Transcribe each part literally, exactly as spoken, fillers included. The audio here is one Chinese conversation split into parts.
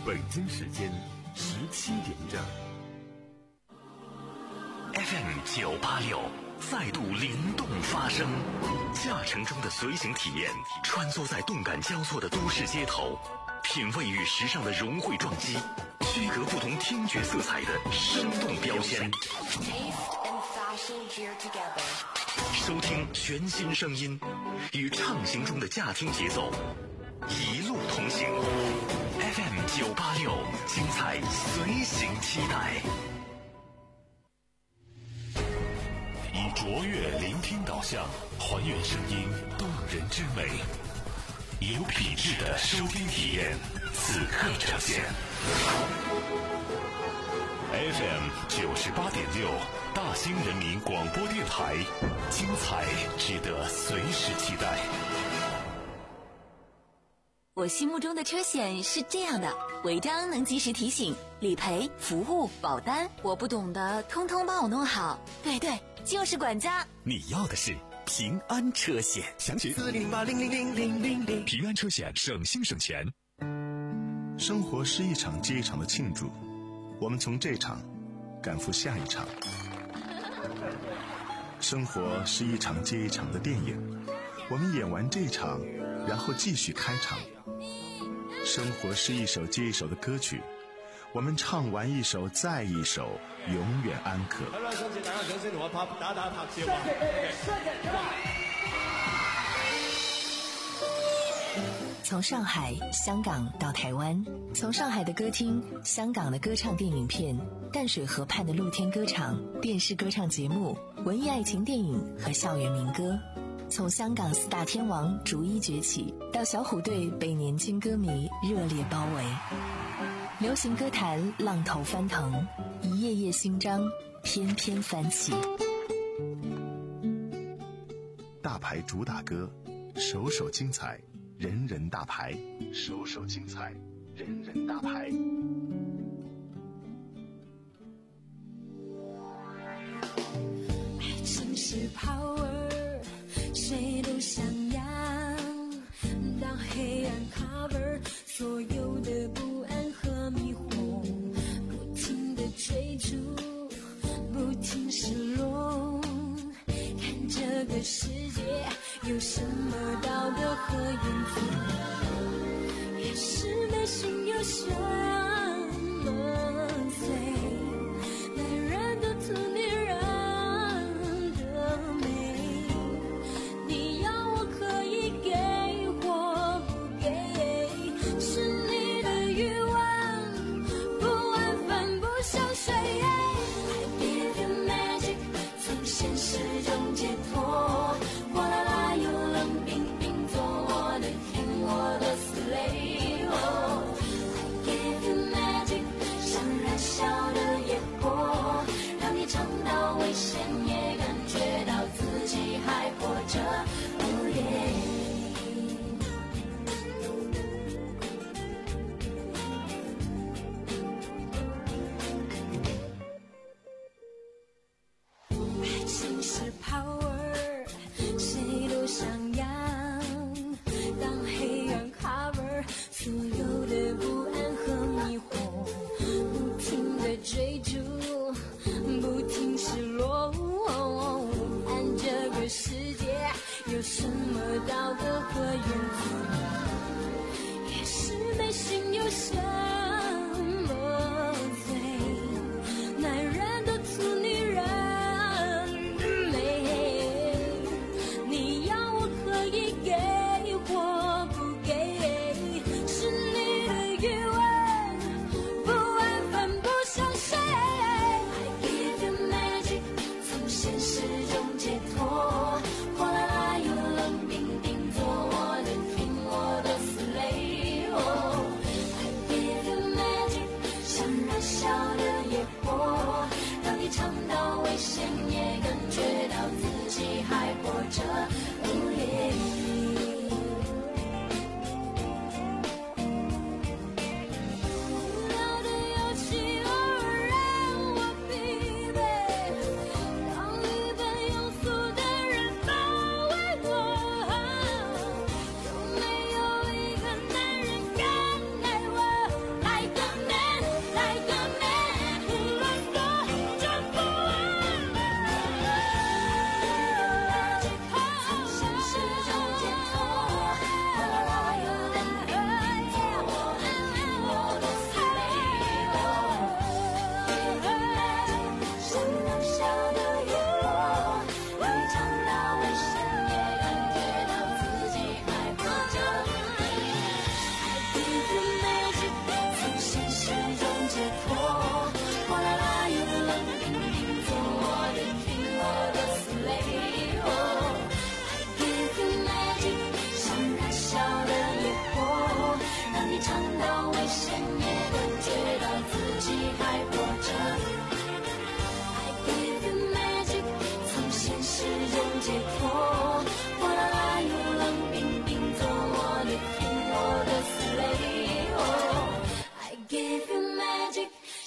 北京时间十七点整。 F M 九八六再度灵动发声，驾乘中的随行体验，穿梭在动感交错的都市街头，品味与时尚的融汇撞击，区隔不同听觉色彩的生动标签。收听全新声音，与畅行中的驾听节奏，一路同行。F M 九八六，精彩随行期待。 以卓越聆听导向，还原声音动人之美，有品质的收听体验，此刻呈现。F M 九十八点六，大兴人民广播电台，精彩值得随时期待。 我心目中的车险是这样的：违章能及时提醒，理赔、服务、保单，我不懂的通通帮我弄好。对对，就是管家。 你要的是平安车险，详询四零八零零零零零零。平安车险，省心省钱。 生活是一场接一场的庆祝，我们从这场赶赴下一场。生活是一场接一场的电影，我们演完这场，然后继续开场。生活是一首接一首的歌曲，我们唱完一首再一首，永远安可。 从上海、香港到台湾，从上海的歌厅、香港的歌唱电影片、淡水河畔的露天歌场、电视歌唱节目、文艺爱情电影和校园民歌，从香港四大天王逐一崛起，到小虎队被年轻歌迷热烈包围。流行歌坛浪头翻腾，一页页新章翩翩翻起。 大牌主打歌，首首精彩，人人大牌，首首精彩，人人大牌。 爱情是 power， 谁都想要。当黑暗 cover 所有的不安和迷惑，不停地追逐，不停失落。看这个世界有什么道德和原则，越是内心有什么罪，男人的图女人的美，你要我可以给或不给，是你的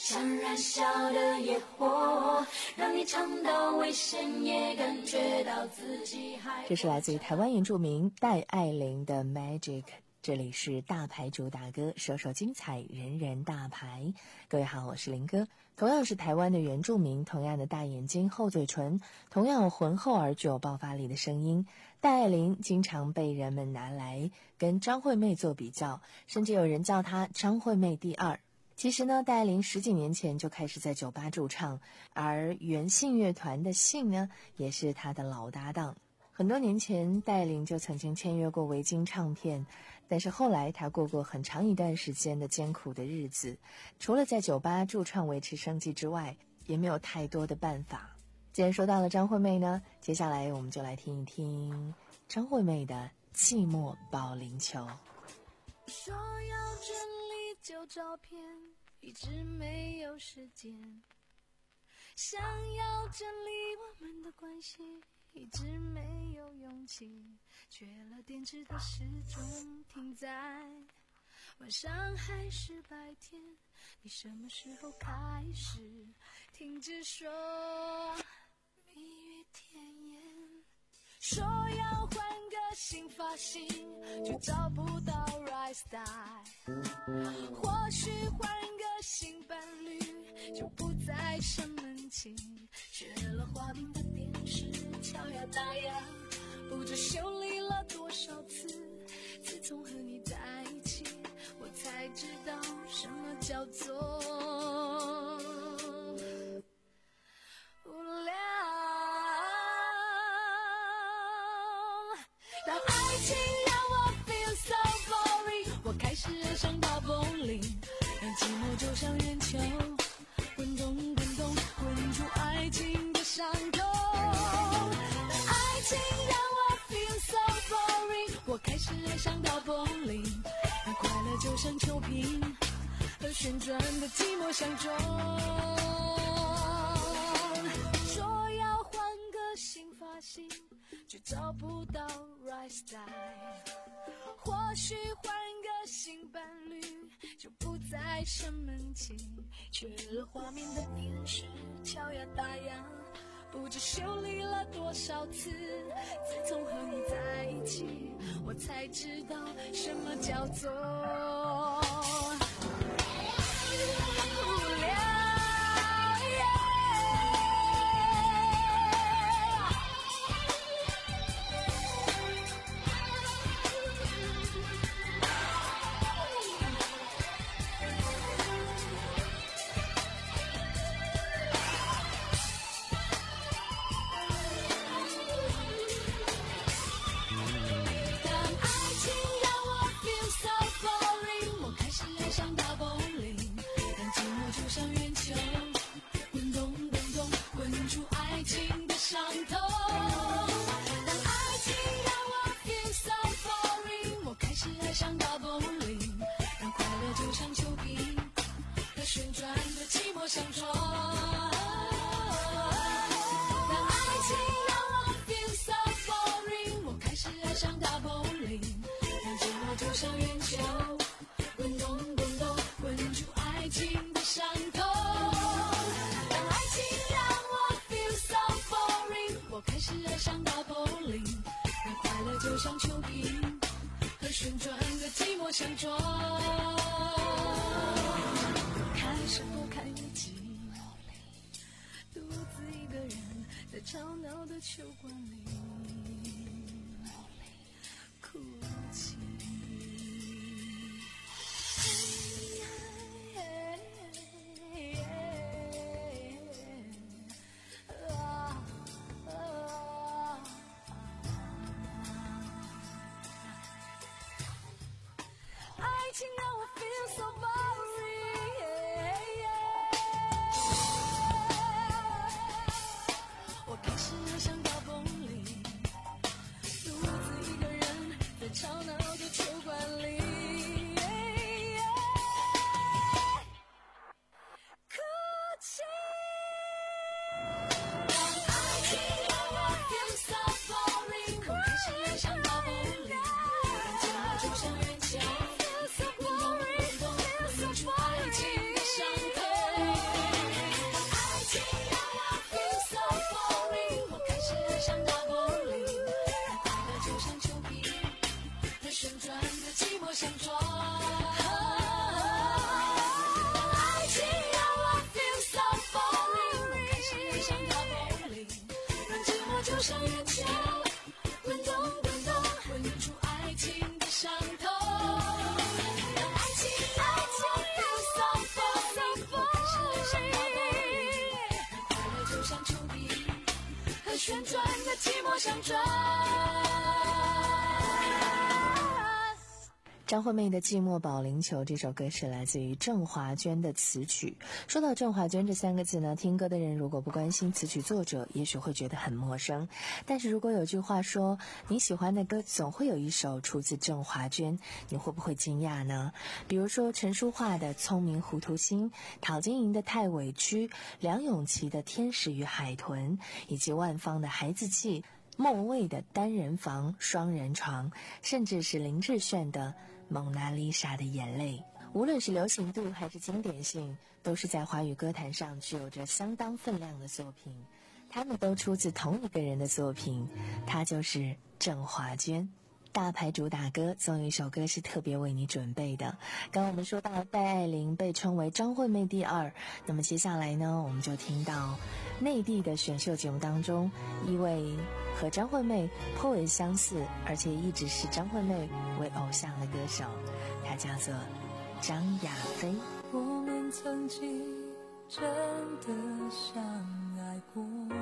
像燃烧的野火，让你尝到危险，也感觉到自己还。 这是来自于台湾原住民戴爱玲的 Magic。这里是大牌主打歌，首首精彩，人人大牌。各位好，我是林哥。同样是台湾的原住民，同样的大眼睛、厚嘴唇，同样浑厚而具有爆发力的声音，戴爱玲经常被人们拿来跟张惠妹做比较，甚至有人叫她张惠妹第二。其实呢，戴爱玲十几年前就开始在酒吧驻唱，而原信乐团的信呢，也是她的老搭档。很多年前，戴爱玲就曾经签约过维京唱片，但是后来她过过很长一段时间的艰苦的日子，除了在酒吧驻唱维持生计之外，也没有太多的办法。既然说到了张惠妹呢，接下来我们就来听一听张惠妹的《寂寞保龄球》。 说要整理旧照片，一直没有时间，想要整理我们的关系，一直没有勇气，缺了电池的时钟停在晚上还是白天，你什么时候开始停止说蜜语甜言，说要换个新发型就找不到 right style， 或许换个新伴侣就不再生闷气，缺了画面的电视敲呀打呀，不知修理了多少次，自从和你在一起我才知道什么叫做无聊。当爱情让我 feel so boring， 我开始爱上打bowling，让寂寞就像圆球滚动滚动滚出爱情的伤口。当爱情让我 feel so boring， 我开始爱上打bowling，让快乐就像球瓶和旋转的寂寞相撞。说要换个新发型却找不到 right style， 或许换个新伴侣就不再生闷气，缺了画面的电视敲呀打呀，不知修理了多少次，自从和你在一起我才知道什么叫做无聊。伤痛，当爱情让我 feel so boring， 我开始爱上打bowling，让快乐就像球瓶和旋转的寂寞相撞。当爱情让我 feel so boring， 我开始爱上打bowling，让寂寞就像圆球滚动滚动滚出爱情的伤痛。我开始爱上打bowling，让快乐就像球瓶和旋转的寂寞相撞。开始不看日记，独自一个人在吵闹的球馆里哭泣。爱情让我 feel so boring， 我开始爱上打bowling， 旋转的寂寞想转。 张惠妹的《寂寞保龄球》这首歌是来自于郑华娟的词曲。说到郑华娟这三个字呢，听歌的人如果不关心词曲作者，也许会觉得很陌生。但是如果有句话说，你喜欢的歌总会有一首出自郑华娟，你会不会惊讶呢？比如说陈淑桦的《聪明糊涂心》，陶晶莹的《太委屈》，梁咏琪的《天使与海豚》，以及万芳的《孩子气》，莫文蔚的单人房、双人床，甚至是林志炫的蒙娜丽莎的眼泪。无论是流行度还是经典性，都是在华语歌坛上具有着相当分量的作品。他们都出自同一个人的作品，他就是郑华娟。大牌主打歌总有一首歌是特别为你准备的。刚刚我们说到戴爱玲被称为张惠妹第二，那么接下来呢，我们就听到内地的选秀节目当中一位和张惠妹颇为相似，而且一直是张惠妹为偶像的歌手，她叫做张雅菲。 我们曾经真的相爱过，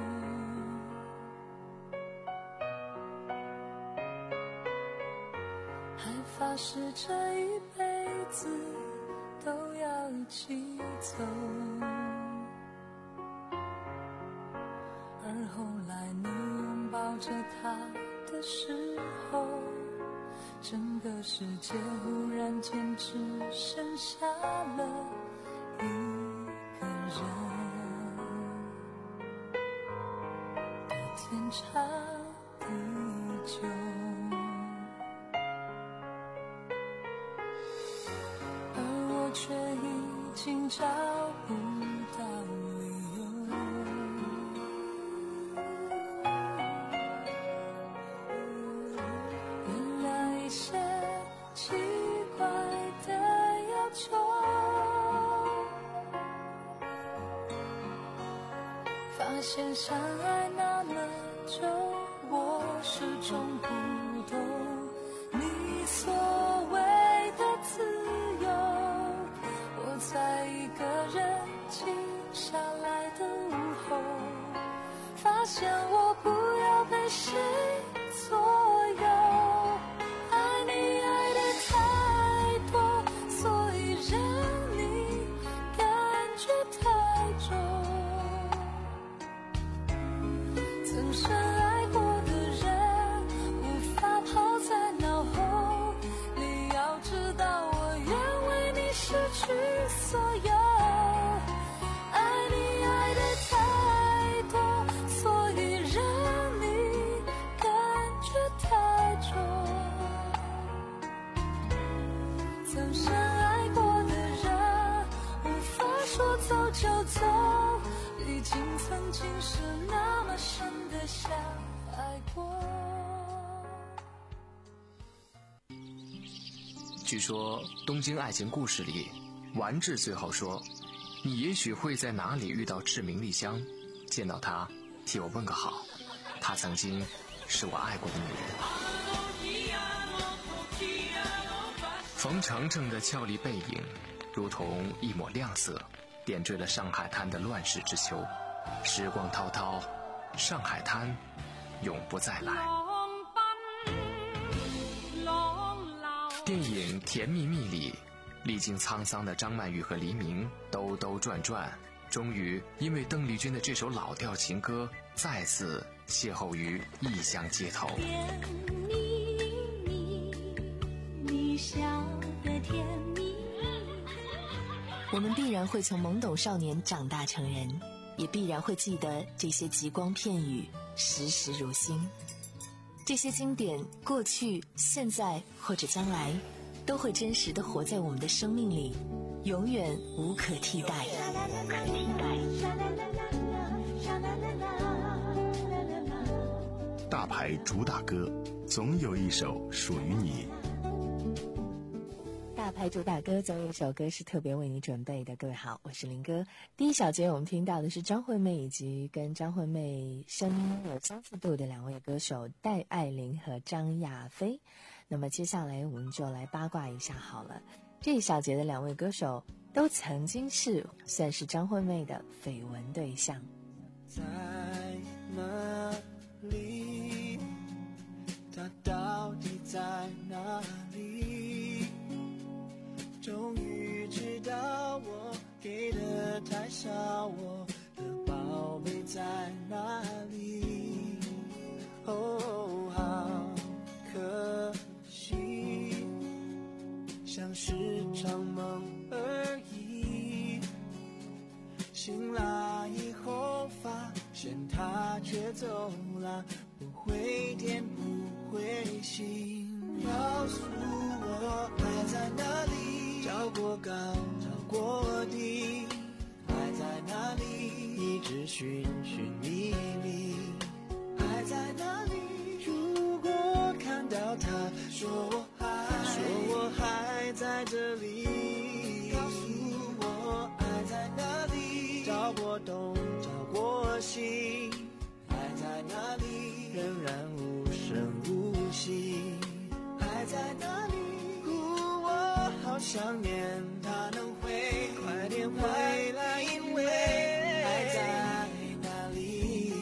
还发誓这一辈子都要一起走，而后来你拥抱着他的时候，整个世界忽然间只剩下了一个人，的天长地久。而我却已经找不到理由，原谅一些奇怪的要求，发现相爱那么久，我始终不懂你所谓的自由。我在一个人静下来的午后，发现我不要被谁左右，爱你爱得太多，所以让你感觉太重。曾深爱过的人无法抛在脑后，你要知道我愿为你失去所有，爱你爱得太多，所以让你感觉太重。曾深爱过的人无法说走就走，毕竟曾经是那么深的相爱过。 据说《东京爱情故事》里，丸治最后说，你也许会在哪里遇到志明丽香，见到她替我问个好，她曾经是我爱过的女人。冯程程的俏丽背影如同一抹亮色，点缀了上海滩的乱世之秋。时光滔滔，上海滩永不再来。电影《甜蜜蜜》里，历经沧桑的张曼玉和黎明兜兜转转，终于因为邓丽君的这首老调情歌，再次邂逅于异乡街头。 甜蜜蜜，你笑得甜蜜。 我们必然会从懵懂少年长大成人，也必然会记得这些极光片语，时时如新。这些经典，过去、现在或者将来，都会真实地活在我们的生命里，永远无可替代。 大牌主打歌，总有一首属于你。 大牌主打歌总有一首歌是特别为你准备的。各位好，我是林哥。第一小节我们听到的是张惠妹以及跟张惠妹声音有相似度的两位歌手戴爱玲和张雅菲。那么接下来我们就来八卦一下好了。这一小节的两位歌手都曾经是算是张惠妹的绯闻对象。 在那里？它到底在哪里？终于知道我给的太少，我的宝贝在哪里？哦，好可惜，像是场梦而已。醒来以后发现他却走了，不会天不会醒。告诉我爱在哪里？找过高找过低，爱在哪里？一直寻寻觅觅，爱在哪里？如果看到他，说我还说我还在这里。告诉我爱在哪里？找过东找过西，爱在哪里？仍然无声无息。爱在哪里？我好想念他，能会快点回来，因为爱在哪里？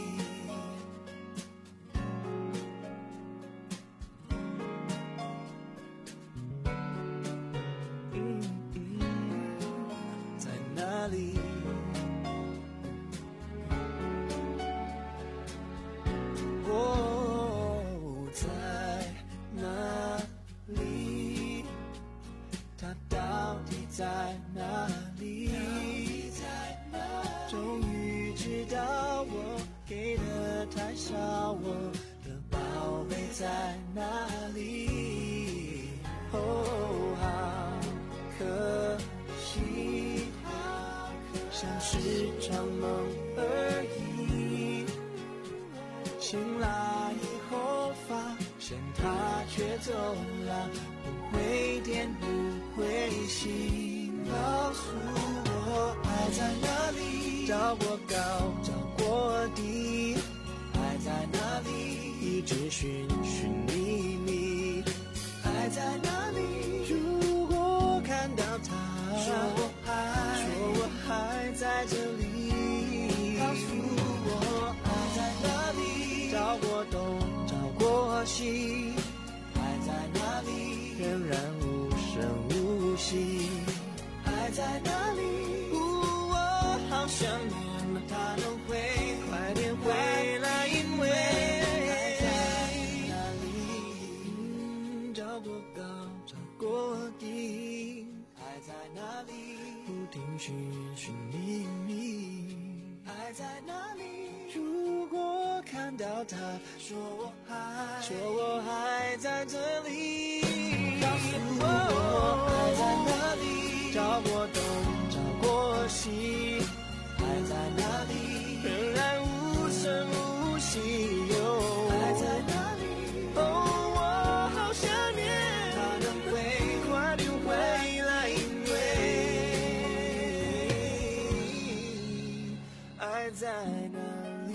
嗯嗯，在哪里？哦，在哪里？它到底在哪里？终于知道我给的太少，我的宝贝在哪里？哦，好可惜，像是场梦而已。醒来以后发现他却走了，不会天不会醒。告诉我爱在哪里？找过高找过低，爱在哪里？一直寻寻觅觅，爱在哪里？如果看到他，说我还说我还在这里。告诉我爱在哪里？找过东找过西，爱在哪里？仍然无声无息。爱在哪里？我好想念他，能会快点回来，因为爱在哪里？找过高找过低，爱在哪里？不停寻寻觅觅，爱在哪里？如果看到他，说我还说我还在这里。告诉我爱在哪里？找过东找过西，爱在哪里？仍然无声无息。哦，爱在哪里？哦，我好想念他，能会快点回来，因为爱在哪里？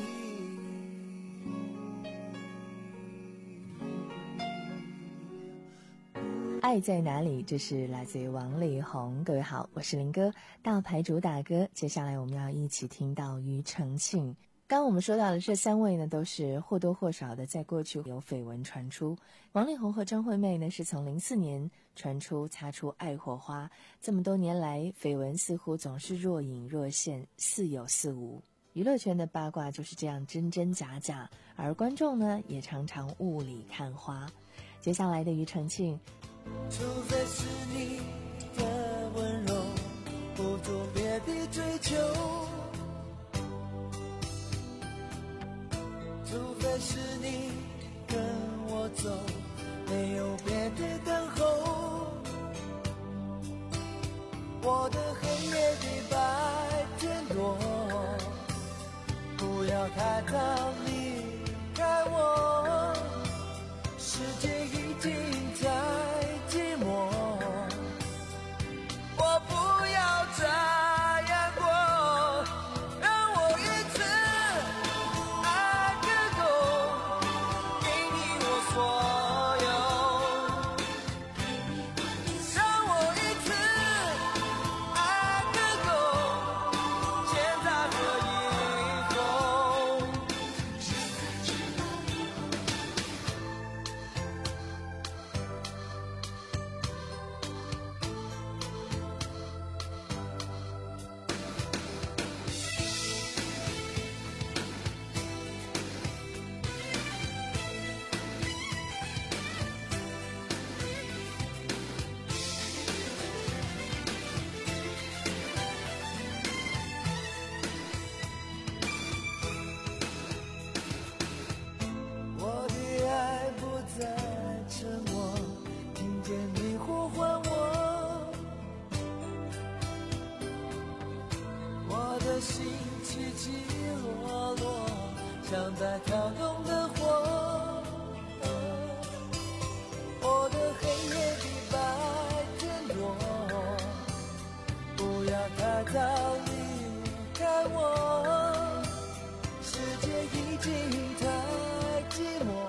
爱在哪里？这是来自于王力宏。各位好，我是林哥，大牌主打歌。接下来我们要一起听到庾澄庆。刚刚我们说到的这三位呢，都是或多或少的在过去有绯闻传出。王力宏和张惠妹呢，是从零四年传出擦出爱火花，这么多年来绯闻似乎总是若隐若现，似有似无。娱乐圈的八卦就是这样真真假假，而观众呢也常常雾里看花。接下来的庾澄庆， 除非是你的温柔，不做别的追求，除非是你跟我走，没有别的等候。我的黑夜比白天多，不要太早离开我，世界已经在寂寞，我不要再难过，让我一次爱个够，给你我所有，让我一次爱个的心起起落落，像在跳动的火。我的黑夜比白天多，不要太早离开我，世界已经太寂寞，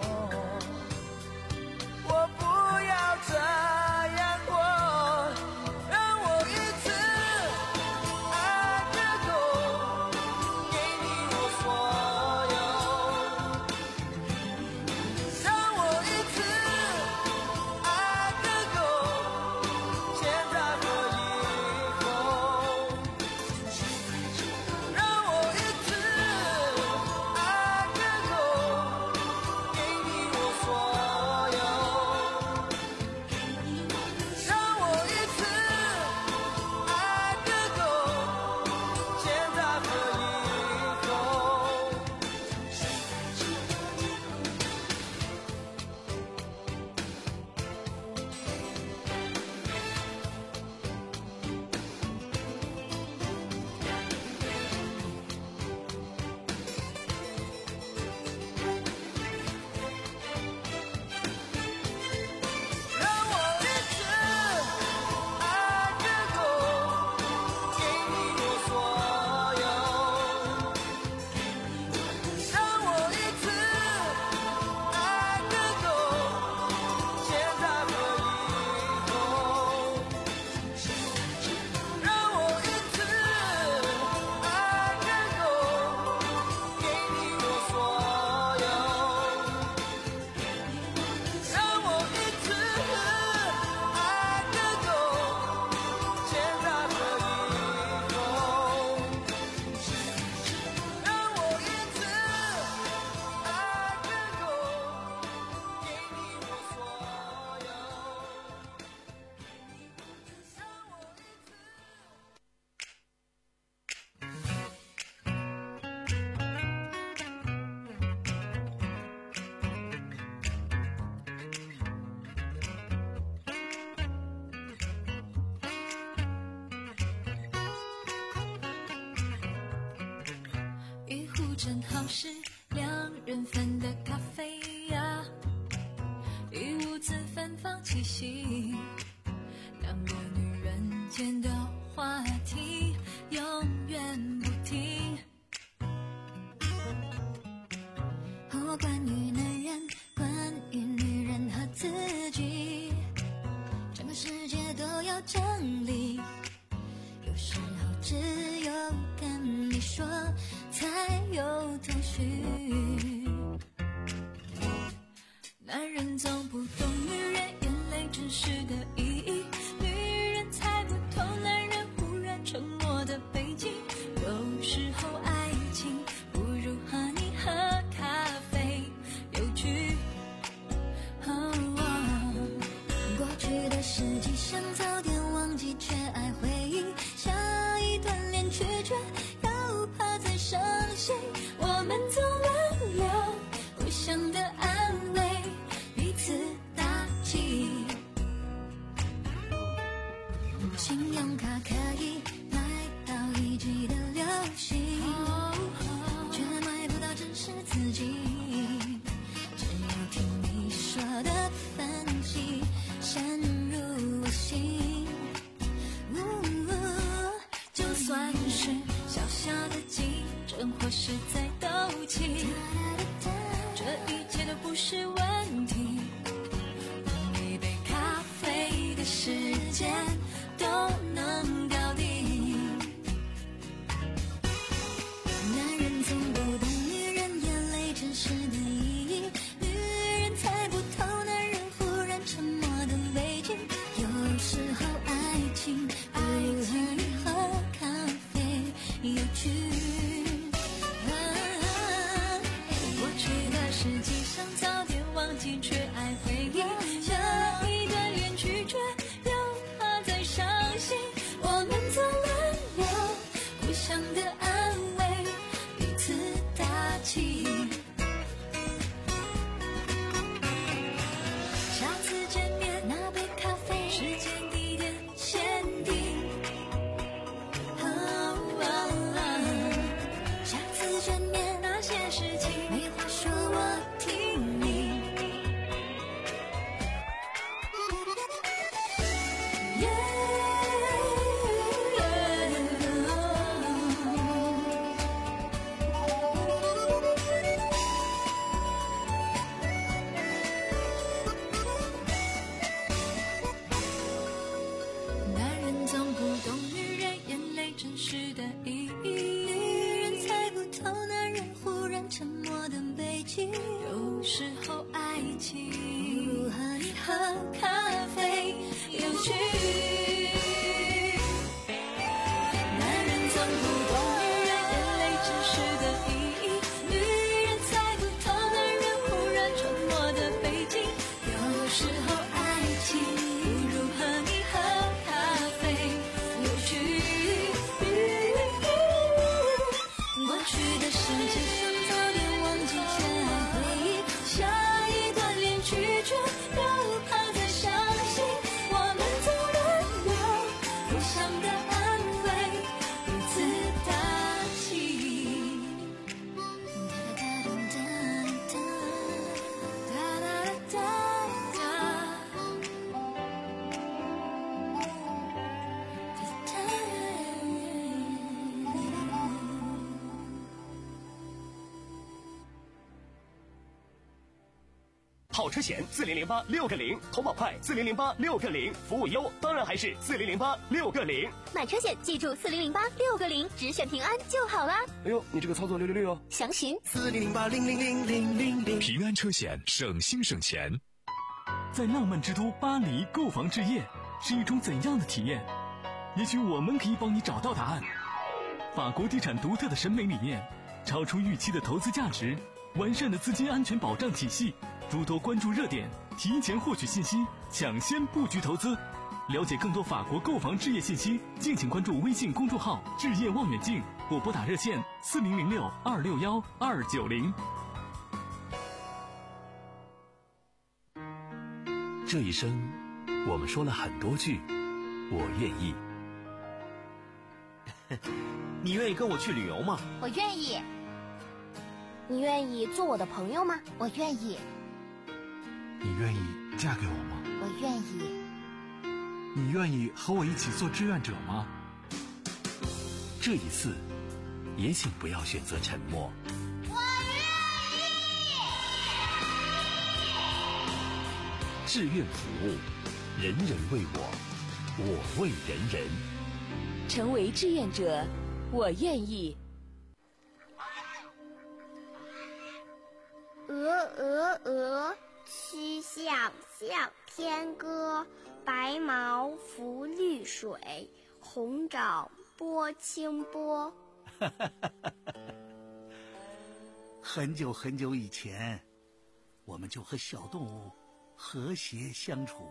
我不要这样过，让我一次爱个够，给你我所有，让我一次爱个够，现在和以后，让我一次爱个够，给你我所有，让我一次爱个够，现在和以后。让我一次爱个够，给你我所有，让我一次爱个够，现在和以后，让我一次爱个够，给你我所有，让我一次爱个够，现在和以后，让我一次爱个够，给你我所有，让我一次。 一壶正好是两人份的咖啡呀，一屋子芬芳气息，两个女人间的话题永远不停。哦，关于男人，关于女人和自己，整个世界都要整理。有时候只有跟你说才有头绪。男人总不懂女人眼泪真实的意义，女人才不懂男人忽然沉默的背景。有时候爱情不如和你喝咖啡有趣。哦哦，过去的事迹想早点忘记，却爱回忆，下一段恋曲却又怕再伤心。我们总轮流互相的安慰，彼此打气。信用卡可以买到一季的流行，却买不到真实自己。只有听你说的分析深入我心。就算是小小的竞争或是在斗气，这一切都不是问题。用一杯咖啡的时间都能搞定。男人总不懂女人眼泪真实的意义，女人才不懂男人忽然沉默的背景。有时候爱情不如和你喝咖啡有趣。啊，过去的事迹想早点忘保车险四零零八六个零，投保快四零零八六个零，服务优当然还是四零零八六个零。 买车险记住四零零八六个零，只选平安就好了。 哎呦，你这个操作六六六哦！ 详询四零零八零零零零零零。 平安车险，省心省钱。 在浪漫之都巴黎购房置业是一种怎样的体验？也许我们可以帮你找到答案。法国地产独特的审美理念，超出预期的投资价值，完善的资金安全保障体系，诸多关注热点，提前获取信息，抢先布局投资。了解更多法国购房置业信息，敬请关注微信公众号置业望远镜，或拨打热线四零零六二六幺二九零。 这一生，我们说了很多句我愿意。 你愿意跟我去旅游吗？ 我愿意。你愿意做我的朋友吗？我愿意。 你愿意嫁给我吗？ 我愿意。 你愿意和我一起做志愿者吗？ 这一次，也请不要选择沉默。 我愿意。 志愿服务，人人为我，我为人人。 成为志愿者，我愿意。 鹅鹅鹅，曲项向天歌。白毛浮绿水，红掌拨清波。 很久很久以前，我们就和小动物和谐相处。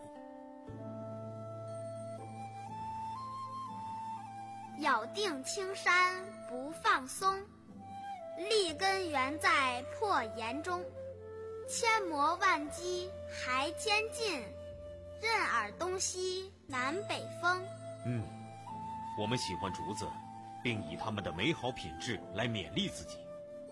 咬定青山不放松，立根原在破岩中。千磨万击还坚劲，任尔东西南北风。 嗯，我们喜欢竹子，并以它们的美好品质来勉励自己。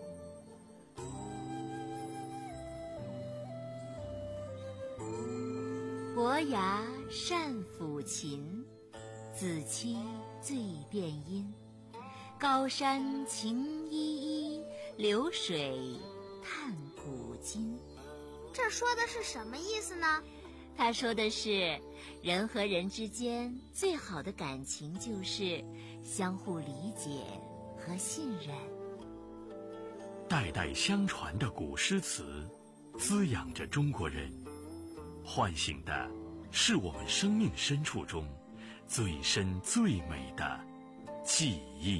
伯牙善抚琴，子期醉殿音。高山晴依依，流水叹古今。 这说的是什么意思呢？ 他说的是，人和人之间最好的感情就是相互理解和信任。 代代相传的古诗词，滋养着中国人，唤醒的是我们生命深处中最深最美的记忆。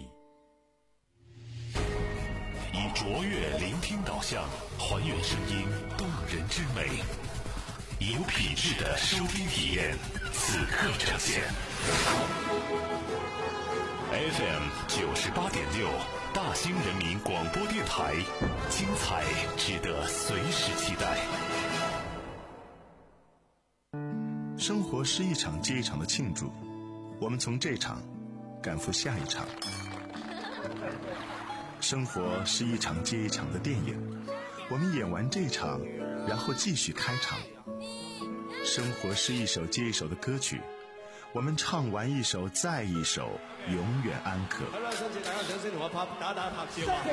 以卓越聆听导向，还原声音动人之美。有品质的收听体验，此刻呈现。F M 九十八点六，大兴人民广播电台，精彩值得随时期待。 生活是一场接一场的庆祝，我们从这场赶赴下一场。生活是一场接一场的电影，我们演完这场，然后继续开场。生活是一首接一首的歌曲，我们唱完一首再一首，永远安可。 好啦，多謝大家掌聲同我拍打打拍照啊！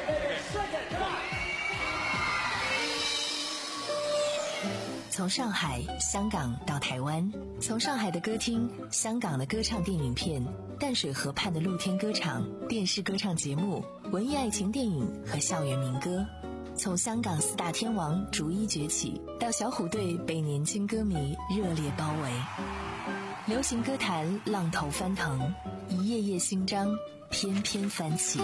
从上海、香港到台湾，从上海的歌厅、香港的歌唱电影片、淡水河畔的露天歌场、电视歌唱节目、文艺爱情电影和校园民歌。从香港四大天王逐一崛起，到小虎队被年轻歌迷热烈包围，流行歌坛浪头翻腾，一页页新章翩翩翻起。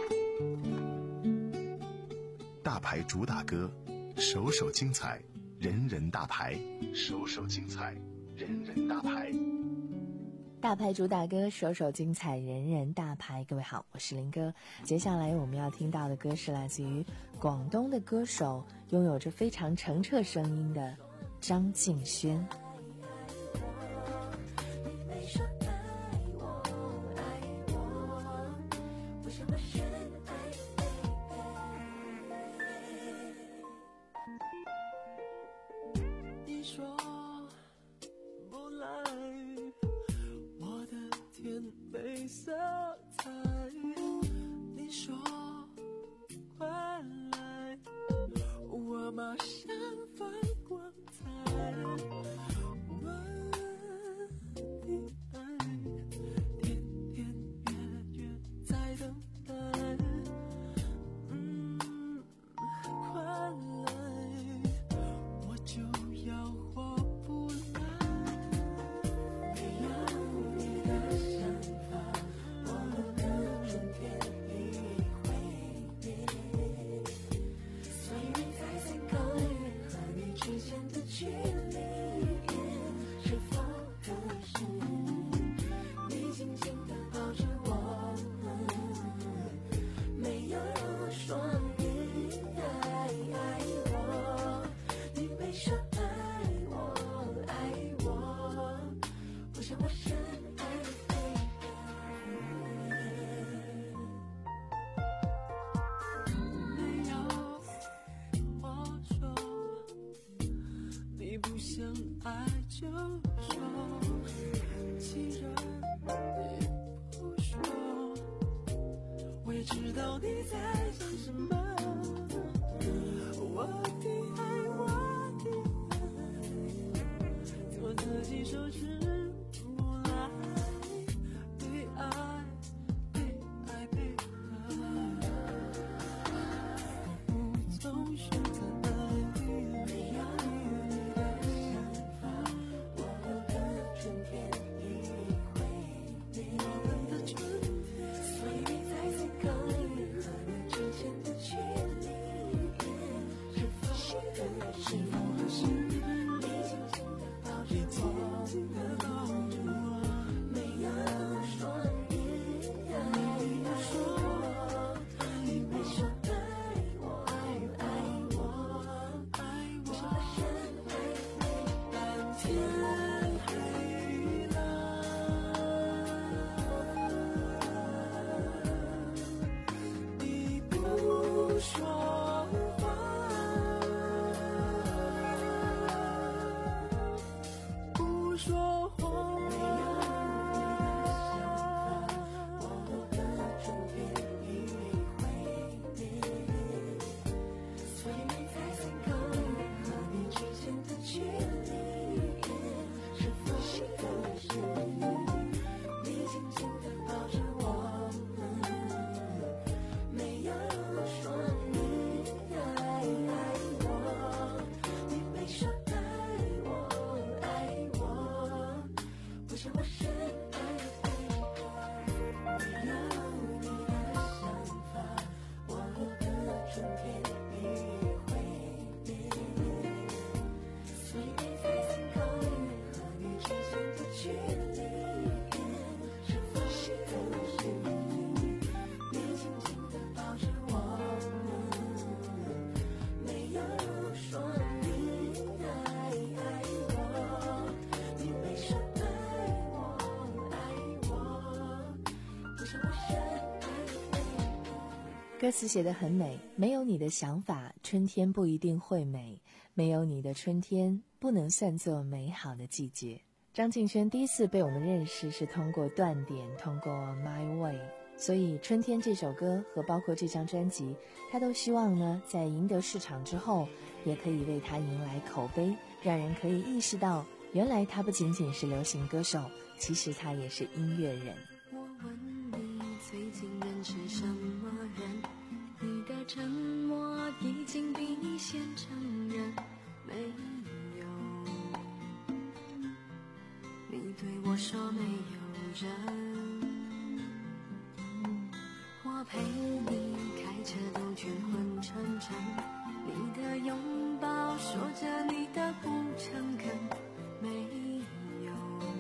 大牌主打歌，首首精彩，人人大牌，首首精彩，人人大牌。 大牌主打歌，首首精彩，人人大牌。各位好，我是林哥。接下来我们要听到的歌是来自于广东的歌手，拥有着非常澄澈声音的张敬轩。 你说不来，我的甜美色彩。你说快来，我马上放光彩。 爱就说，既然你不说，我也知道你在想什么。我的爱，我的爱，我自己收拾不来，被爱，被爱，被爱，不总选择爱你。没有你的想法，我的春天已会没了的春天，所以再次考虑和你之间的距离。是否合适？你紧紧地抱着我，没有说你爱我，你没说爱我，爱我，爱我，深爱半天黑了，你不说。说谎，没有你的想法，我的春天已会灭，所以再三考虑和你之间的距离，是否是合适？你紧紧地抱着我，没有说你爱爱我，你没说爱我，爱我。不是我深爱的没有你的想法，我的春天已会灭，所以再三考虑和你之间的距离，是否是合适？你紧紧地抱着我，没有说你爱爱我，你没说歌词写得很美，没有你的想法，春天不一定会美，没有你的春天不能算作美好的季节。张敬轩第一次被我们认识是通过断点，通过 My Way， 所以春天这首歌和包括这张专辑，他都希望呢，在赢得市场之后，也可以为他迎来口碑，让人可以意识到，原来他不仅仅是流行歌手，其实他也是音乐人。 我问你最近认识什么人，你的沉默已经比你先承认。没有，你对我说没有人，我陪你开车兜圈昏沉沉，你的拥抱说着你的不诚恳。没有，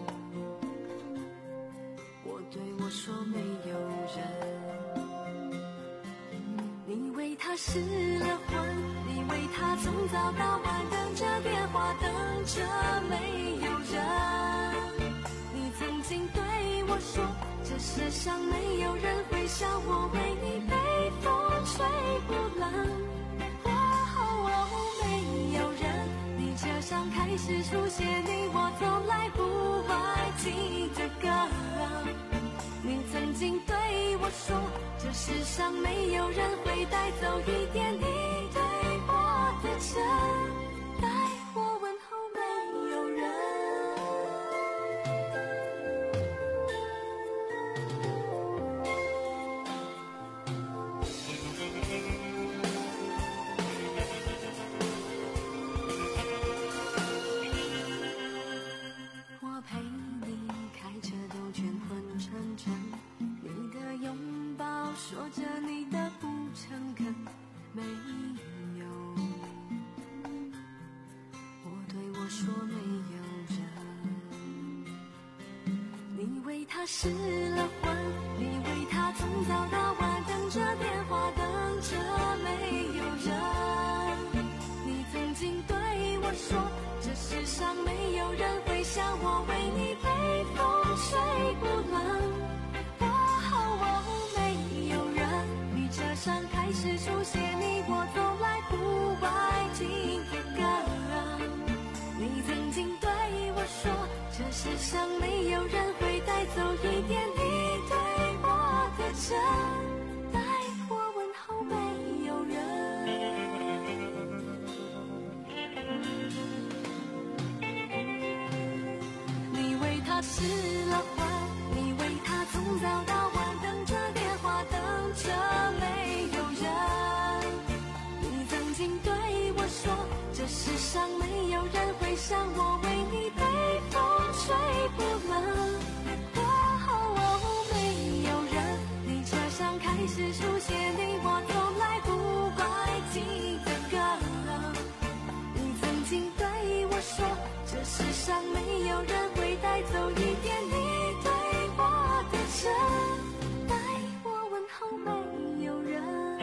我对我说没有人，你为他失了魂，你为他从早到晚等着电话，等着没有人。你曾经对我说，这世上没有人会像我为你被风吹不冷。哦，没有人，你车上开始出现你我从来不爱听的歌。你曾经对我说，这世上没有人会带走一点你对我的真，待我问候没有人。我陪你开车兜圈昏沉沉，你的拥抱说着你的不诚恳。没有，我对我说没有人，你为他失了魂，你为他从早到晚等着电话，等着没有人。你曾经对我说，这世上没有人会像我为你被风吹不冷。哦，没有人，你车上开始出现你我从来不爱听的歌。你曾经对走一点你对我的真，待我问候没有人。你为他吃了饭，你为他从早到晚等着电话，等着没有人。你曾经对我说，这世上没有人会像我为你被风吹不冷。哦，没有人，你车上开始出现你我从来不会记的歌了。你曾经对我说，这世上没有人会带走一点你对我的真，待我问候没有人。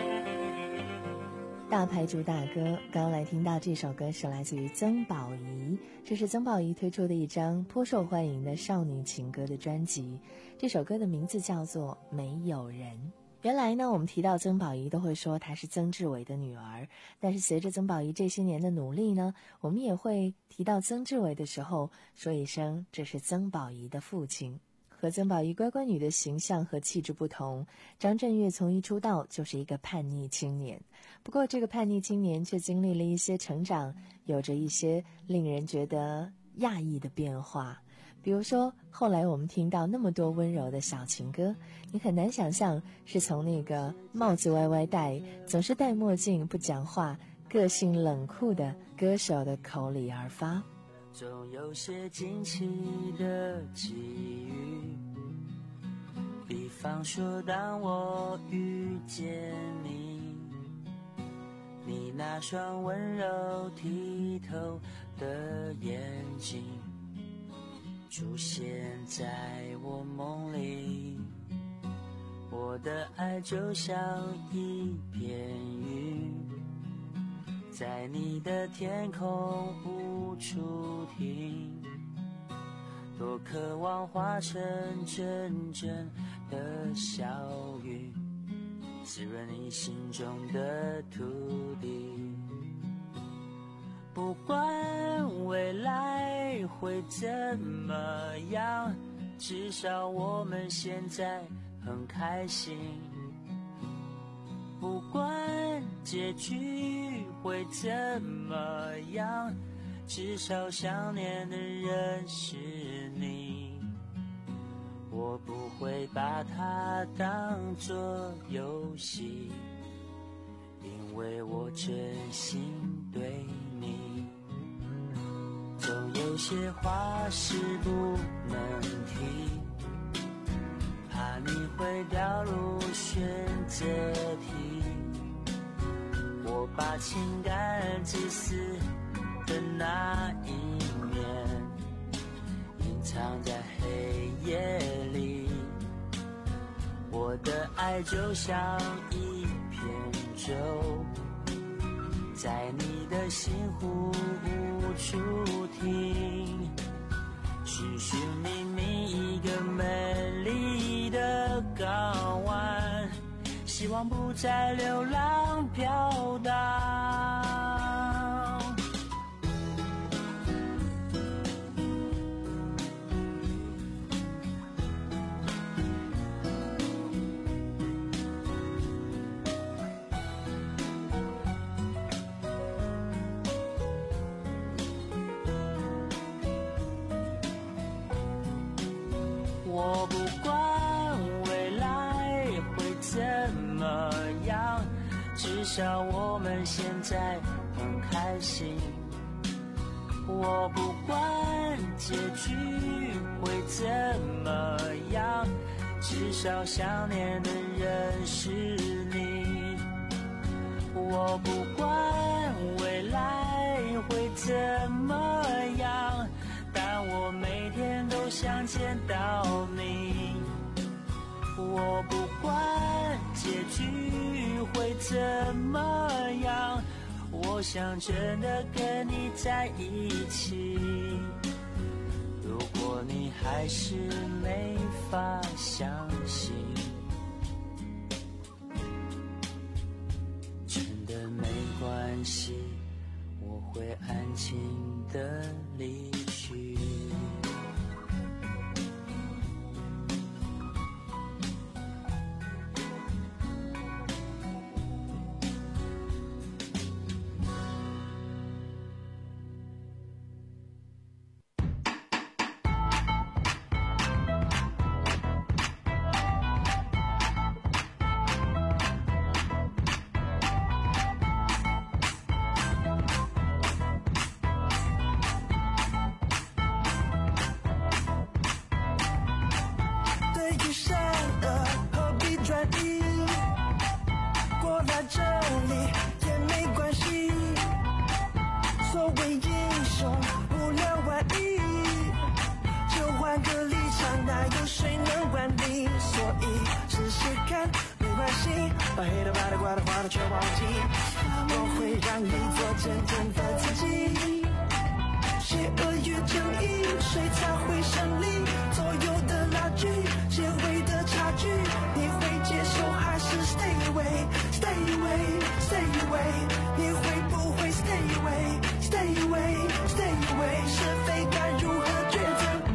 大牌主打歌，刚来听到这首歌是来自于曾宝仪，这是曾宝仪推出的一张颇受欢迎的少女情歌的专辑，这首歌的名字叫做《没有人》。原来呢，我们提到曾宝仪都会说她是曾志伟的女儿，但是随着曾宝仪这些年的努力呢，我们也会提到曾志伟的时候说一声这是曾宝仪的父亲。和曾宝仪乖乖女的形象和气质不同，张震岳从一出道就是一个叛逆青年，不过这个叛逆青年却经历了一些成长，有着一些令人觉得讶异的变化。比如说后来我们听到那么多温柔的小情歌，你很难想象是从那个帽子歪歪戴，总是戴墨镜不讲话，个性冷酷的歌手的口里而发。 总有些惊奇的际遇，比方说当我遇见你，你那双温柔剔透的眼睛出现在我梦里，我的爱就像一片云，在你的天空无处停，多渴望化成阵阵的小雨，滋润你心中的土地。不管未来会怎么样，至少我们现在很开心。不管结局会怎么样，至少想念的人是你。我不会把它当作游戏，因为我真心对你。总有些话是不能提，怕你会掉入选择题。我把情感自私的那一面隐藏在黑夜里，我的爱就像一片舟，在你的心湖无处停，寻寻觅觅一个美丽的港湾，希望不再流浪飘荡。我不管未来会怎么样，至少我们现在很开心。我不管结局会怎么样，至少想念的人是你。我不管未来会怎么样，但我每天都想见到你。我不管结局会怎么样，我想真的跟你在一起。如果你还是没法相信，真的没关系，我会安静的离去。 把黑的白的怪的坏的全忘记，我会让你做真正的自己。邪恶与正义，谁才会胜利？左右的拉锯，结尾的差距，你会接受还是 stay away stay away stay away？ 你会不会 stay away stay away stay away？ 是非该如何抉择？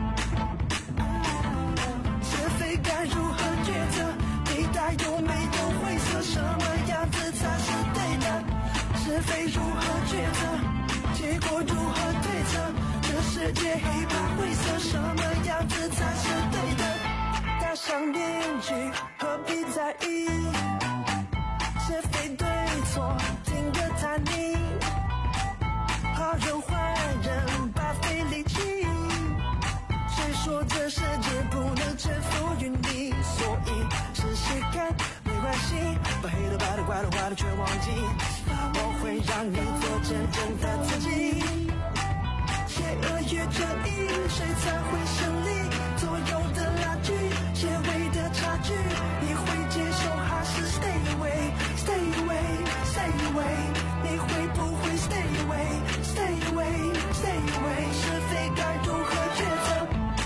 是非该如何抉择？你带有没有灰色？什么样子才是对的？是非如何抉择？结果如何对策？这世界黑白灰色，什么样子才是对的？戴上面具，何必在意是非对错？听个谈你，好人坏人白费力气。谁说这世界不能臣服于你？所以试试看，没关系，把黑的白的怪的坏的全忘记。我会让你做真正的自己。邪恶与正义，谁才会胜利？左右的拉锯，结尾的差距，你会接受还是 stay away stay away stay away？ 你会不会 stay away stay away stay away？ 是非该如何抉择？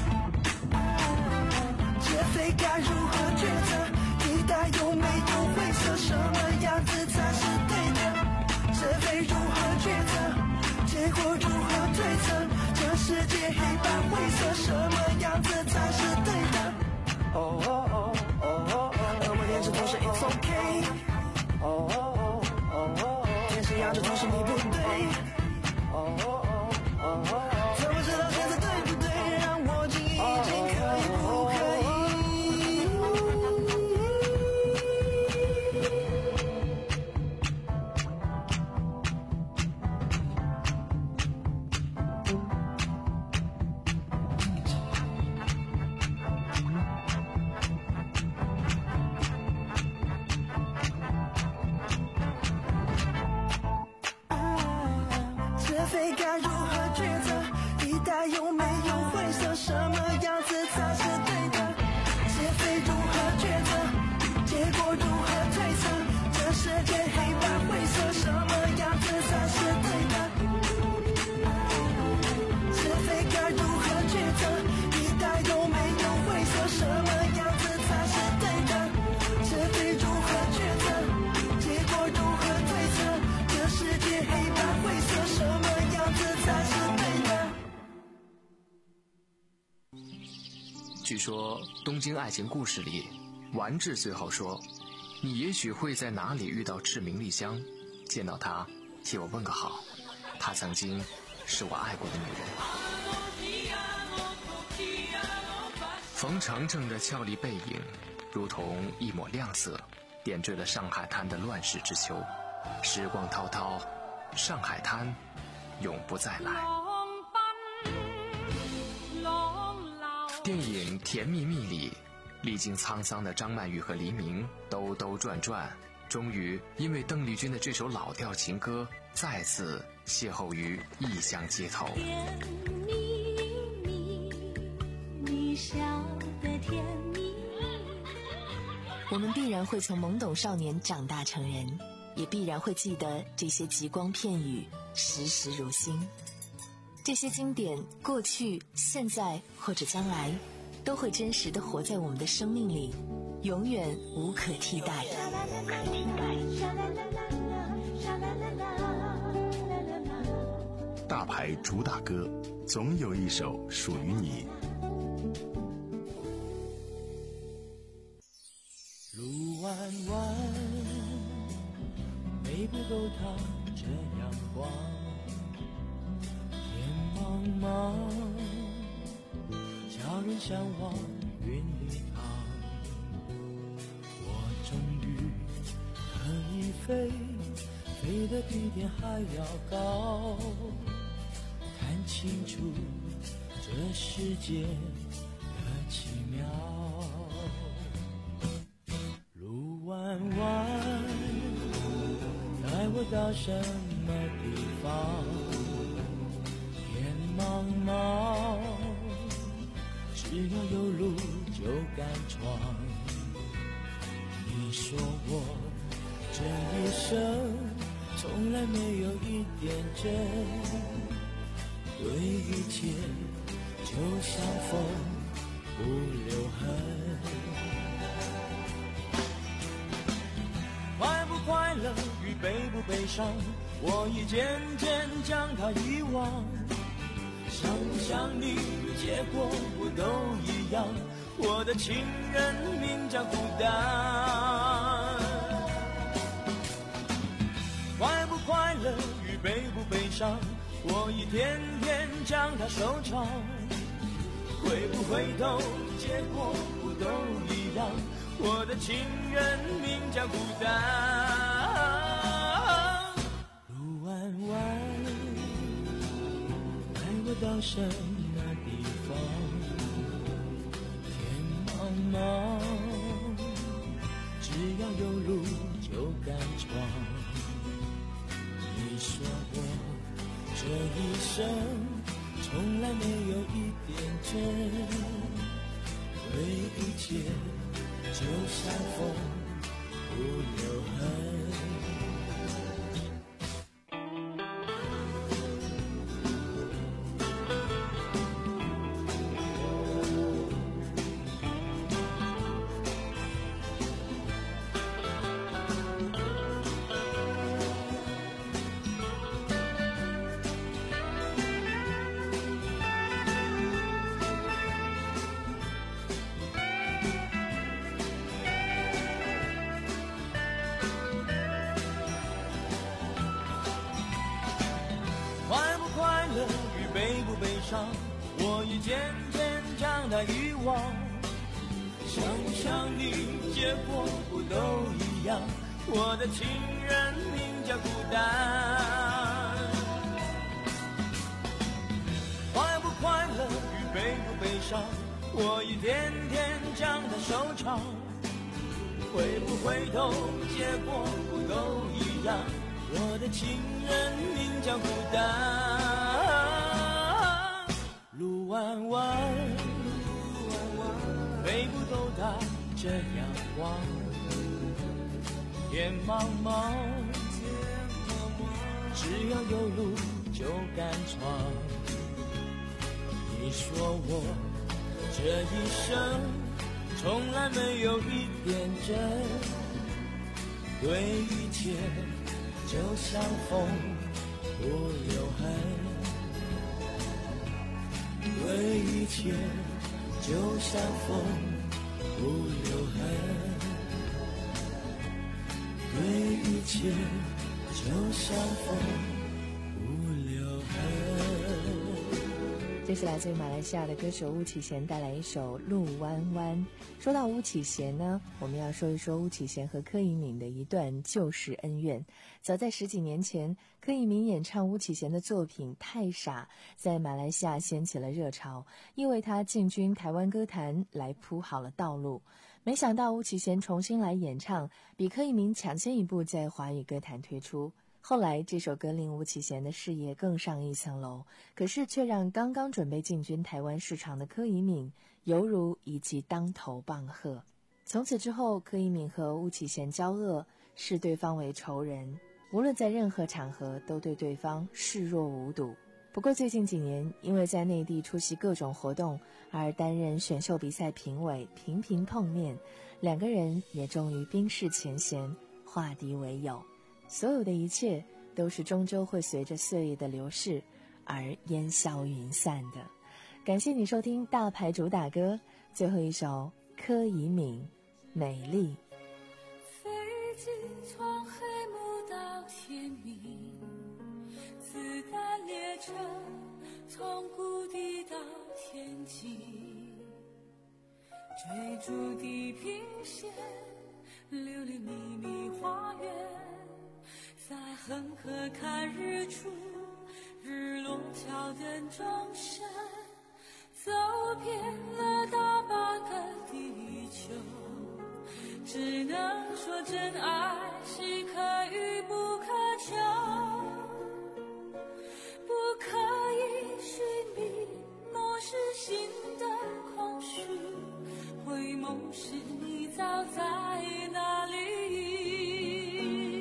是非该如何抉择？你带有没有灰色？什么样子才是对的？是非如何抉择？结果如何对策？这世界黑白灰色，什么样子才是对的？哦哦哦哦哦，恶魔天使同时 it's okay。哦哦哦哦，天使样子同时你不对。哦哦哦哦，怎么知道现在对不对？让我静一静，可以不可以？是非该如何抉择？你带有没有灰色？什么样子才是对的？是非如何抉择？结果如何推测？这世界黑白灰色，什么样子才是对的？是非该如何抉择？你带有没有灰色？什么样子才是对的？是非如何抉择？结果如何推测？这世界黑白灰色，什么样子才是对的？ 据说《东京爱情故事》里，丸治最后说：“你也许会在哪里遇到志明丽香，见到她，替我问个好。她曾经是我爱过的女人。”冯程程的俏丽背影，如同一抹亮色，点缀了上海滩的乱世之秋。时光滔滔，上海滩永不再来。电影《甜蜜蜜》里，历经沧桑的张曼玉和黎明兜兜转转，终于因为邓丽君的这首老调情歌，再次邂逅于异乡街头。 甜蜜蜜，你笑得甜蜜。 我们必然会从懵懂少年长大成人，也必然会记得这些极光片语，时时如新。这些经典，过去、现在或者将来，都会真实地活在我们的生命里，永远无可替代。 大牌主打歌，总有一首属于你。 路弯弯，美不够它这阳光。天茫茫，叫人向往云里趟。我终于可以飞，飞得比天还要高，看清楚这世界的奇妙。路弯弯，带我到什么地方？天茫茫，只要有路就敢闯。你说我这一生从来没有一点真，对一切就像风不留痕。快不快乐与悲不悲伤，我已渐渐将它遗忘。想不想你，结果不都一样，我的情人名叫孤单。快不快乐与悲不悲伤，我一天天将它收藏。回不回头，结果不都一样，我的情人名叫孤单。路弯弯，带我到什么地方？天茫茫，只要有路就敢闯。你说我这一生从来没有一点真，对一切就像风不留痕。悲不悲伤，我已渐渐将它遗忘。想不想你，结果不都一样，我的情人名叫孤单。快不快乐与悲不悲伤，我一天天将它收藏。回不回头，结果不都一样，我的情人名叫孤单。路弯弯，背不都带着仰望。天茫茫，只要有路就敢闯。你说我这一生从来没有一点真，对一切就像风不留痕。对一切就像风不留痕，对一切就像风不留痕。 这是来自于马来西亚的歌手巫启贤带来一首《路弯弯》。说到巫启贤呢，我们要说一说巫启贤和柯以敏的一段旧时恩怨。早在十几年前，柯以敏演唱巫启贤的作品《太傻》在马来西亚掀起了热潮，亦为他进军台湾歌坛来铺好了道路。没想到巫启贤重新来演唱，比柯以敏抢先一步在华语歌坛推出。后来这首歌令巫启贤的事业更上一层楼，可是却让刚刚准备进军台湾市场的柯以敏犹如一记当头棒喝。从此之后，柯以敏和巫启贤交恶，视对方为仇人，无论在任何场合都对对方视若无睹。不过最近几年，因为在内地出席各种活动而担任选秀比赛评委，频频碰面，两个人也终于冰释前嫌，化敌为友。所有的一切都是终究会随着岁月的流逝而烟消云散的。感谢你收听大牌主打歌，最后一首柯以敏《美丽》。 飞机从黑幕到天明，子弹列车从谷底到天际，追逐地平线，流连秘密花园，在恒河看日出，日落脚等钟声，走遍了大半个地球，只能说真爱是可遇不可求，不可以寻觅漠视心的空虚，回眸时你早在哪里？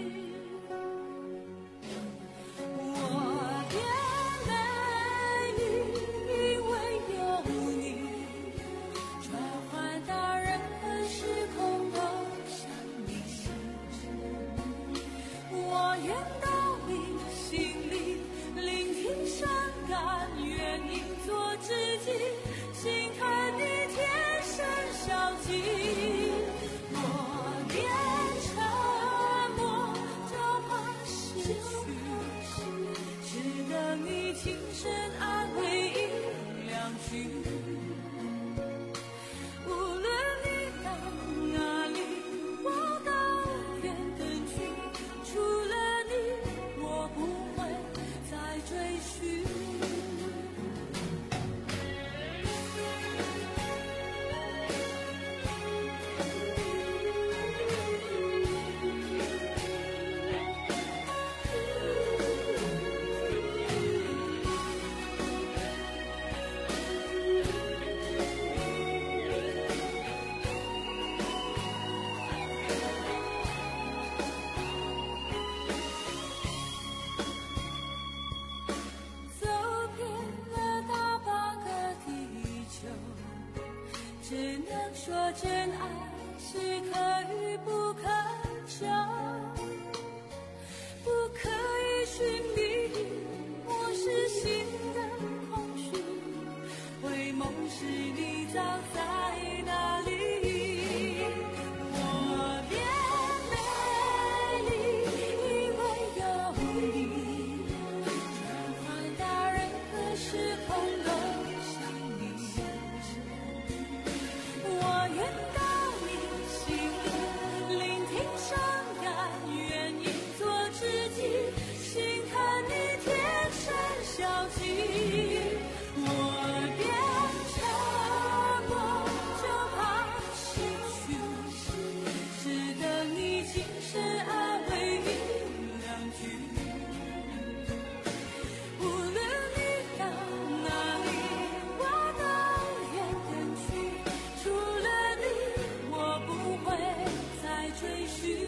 说真爱是可遇不可求，不可以寻觅，我是心的空虚，回眸时你早在哪里？我变美丽，因为有你，转换到任何时空都想你。我愿到你心里，聆听伤感，愿意做知己，心看你天生小气。我变沉默，就怕失去，只等你轻声安慰一两句。无论你到哪里，我都愿跟去，除了你我不会再追寻。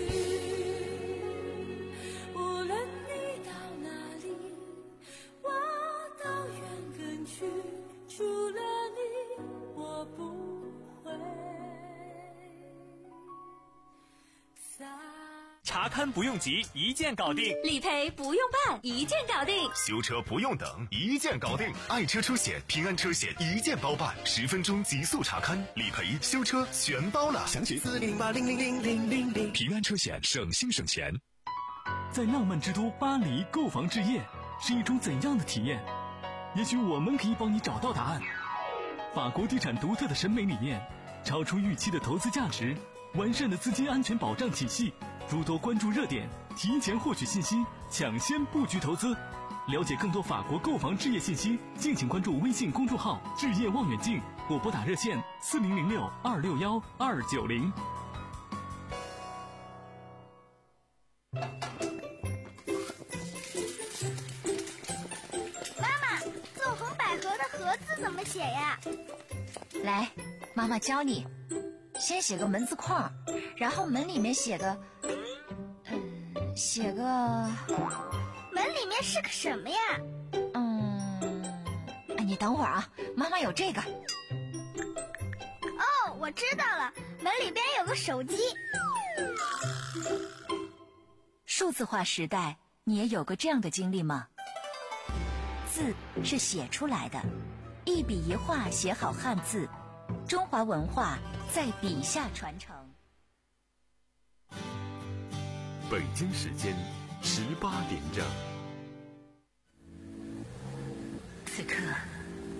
无论你到哪里，我都愿跟去，除了你我不会再。 查看不用急，一键搞定； 理赔不用办，一键搞定； 修车不用等，一键搞定。爱车出险，平安车险一键包办，十分钟极速查看，理赔、修车全包了。详情四零八零零零零零零。平安车险，省心省钱。 在浪漫之都巴黎购房置业是一种怎样的体验？也许我们可以帮你找到答案。法国地产独特的审美理念，超出预期的投资价值，完善的资金安全保障体系，如多关注热点，提前获取信息，抢先布局投资。了解更多法国购房置业信息，敬请关注微信公众号“置业望远镜”或拨打热线四零零六二六幺二九零。 妈妈，纵横捭阖的阖字怎么写呀？ 来，妈妈教你。先写个门字框，然后门里面写个，嗯，写个。 门里面是个什么呀？ 嗯，哎，你等会儿啊，妈妈有这个。 哦，我知道了，门里边有个手机。 数字化时代，你也有过这样的经历吗？字是写出来的，一笔一画写好汉字，中华文化在笔下传承。 北京时间十八点整。 此刻